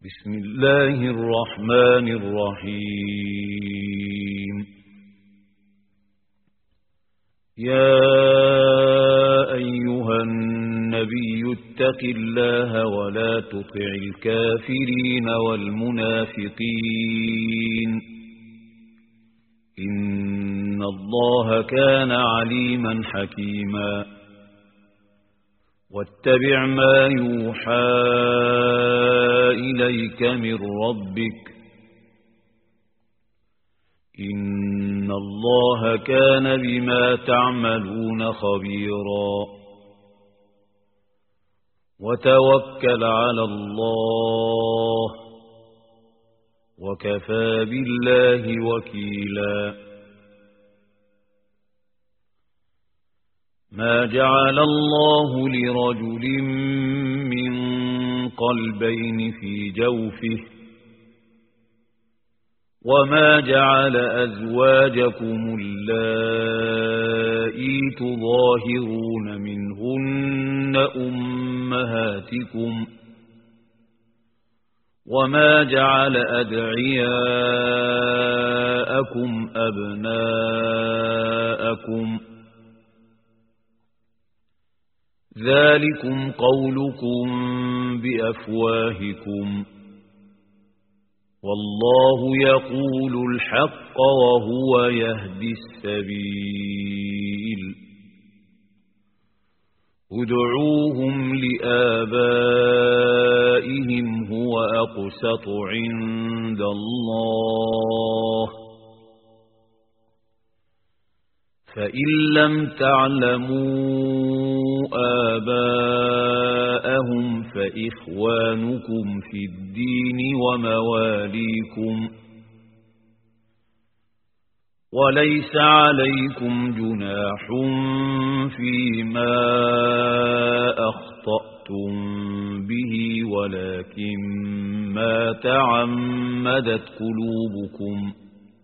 بسم الله الرحمن الرحيم. يا أيها النبي اتق الله ولا تطع الكافرين والمنافقين إن الله كان عليما حكيما. واتبع ما يوحى إليك من ربك إن الله كان بما تعملون خبيرا. وتوكل على الله وكفى بالله وكيلا. ما جعل الله لرجل من قلبين في جوفه وما جعل أزواجكم اللائي تظاهرون منهن أمهاتكم وما جعل أدعياءكم أبناءكم ذلكم قولكم بأفواهكم والله يقول الحق وهو يهدي السبيل. ادعوهم لآبائهم هو أقسط عند الله فإن لم تعلموا آباءهم فإخوانكم في الدين ومواليكم وليس عليكم جناح فيما أخطأتم به ولكن ما تعمدت قلوبكم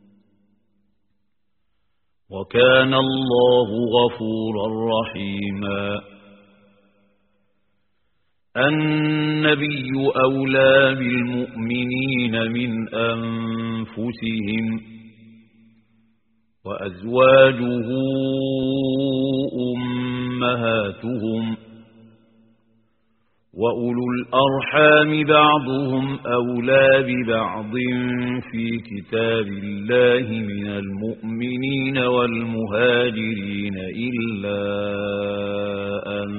وكان الله غفورا رحيما. النبي أولى بالمؤمنين من أنفسهم وأزواجه أمهاتهم وأولو الأرحام بعضهم أولى ببعض في كتاب الله من المؤمنين والمهاجرين إلا أن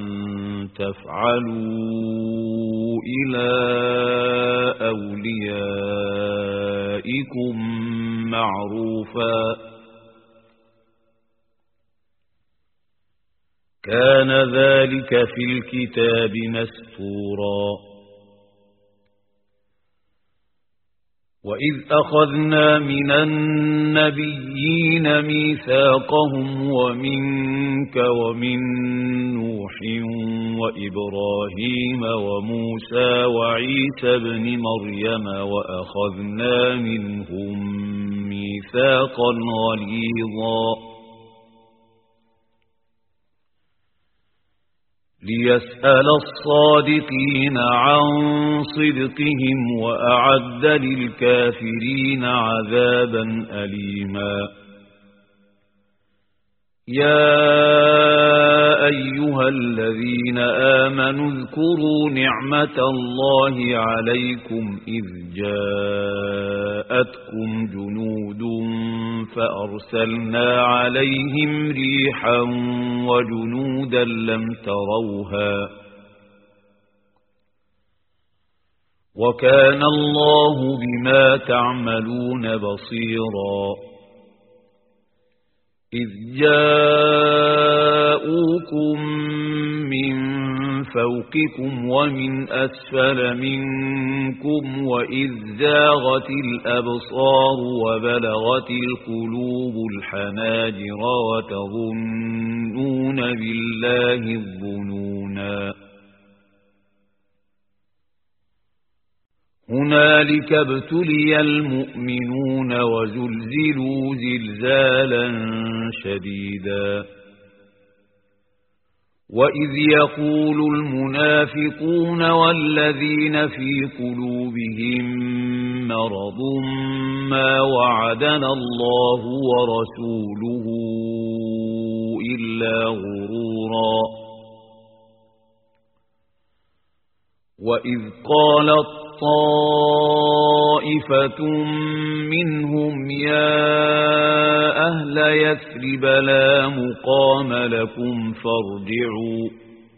تفعلوا إلى أوليائكم معروفا كان ذلك في الكتاب مستورا. وإذ أخذنا من النبيين ميثاقهم ومنك ومن نوح وإبراهيم وموسى وعيسى ابن مريم وأخذنا منهم ميثاقا غليظا ليسأل الصادقين عن صدقهم وأعد للكافرين عذابا أليما. يا أيها الذين آمنوا اذكروا نعمة الله عليكم إذ جاءتكم جنود فأرسلنا عليهم ريحا وجنودا لم تروها وكان الله بما تعملون بصيرا. إذ جاءوكم من فوقكم ومن أسفل منكم وإذ زاغت الأبصار وبلغت القلوب الحناجر وتظنون بالله الظنونا. هنالك ابتلي المؤمنون وزلزلوا زلزالا شديدا. وإذ يقول المنافقون والذين في قلوبهم مرض ما وعدنا الله ورسوله إلا غرورا وإذ قالت طائفة منهم يا أهل يثرب لا مقام لكم فارجعوا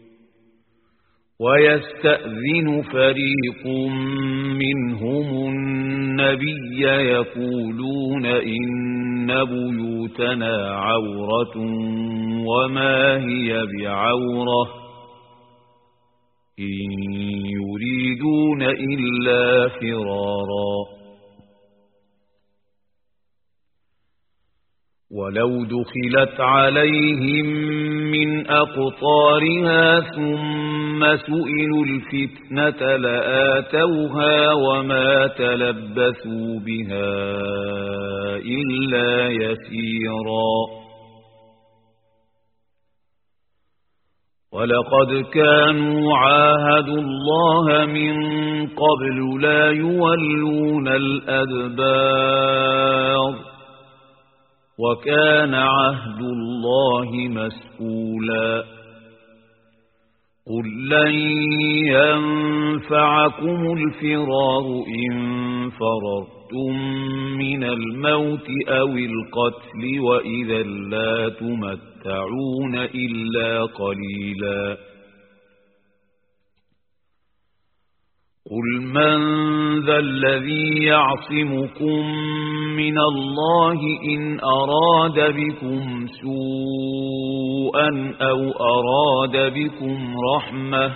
ويستأذن فريق منهم النبي يقولون إن بيوتنا عورة وما هي بعورة إن يريدون إلا فرارا ولو دخلت عليهم من أقطارها ثم سئلوا الفتنة لآتوها وما تلبثوا بها إلا يسيرا ولقد كانوا عاهدوا الله من قبل لا يولون الأدبار وكان عهد الله مسئولا قل لن ينفعكم الفرار إن فررتم من الموت أو القتل وإذا لا تمتعون إلا قليلا قل من ذا الذي يعصمكم من الله إن أراد بكم سوءا أو أراد بكم رحمة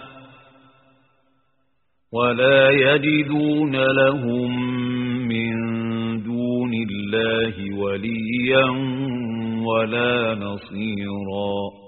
ولا يجدون لهم من دون الله وليا ولا نصيرا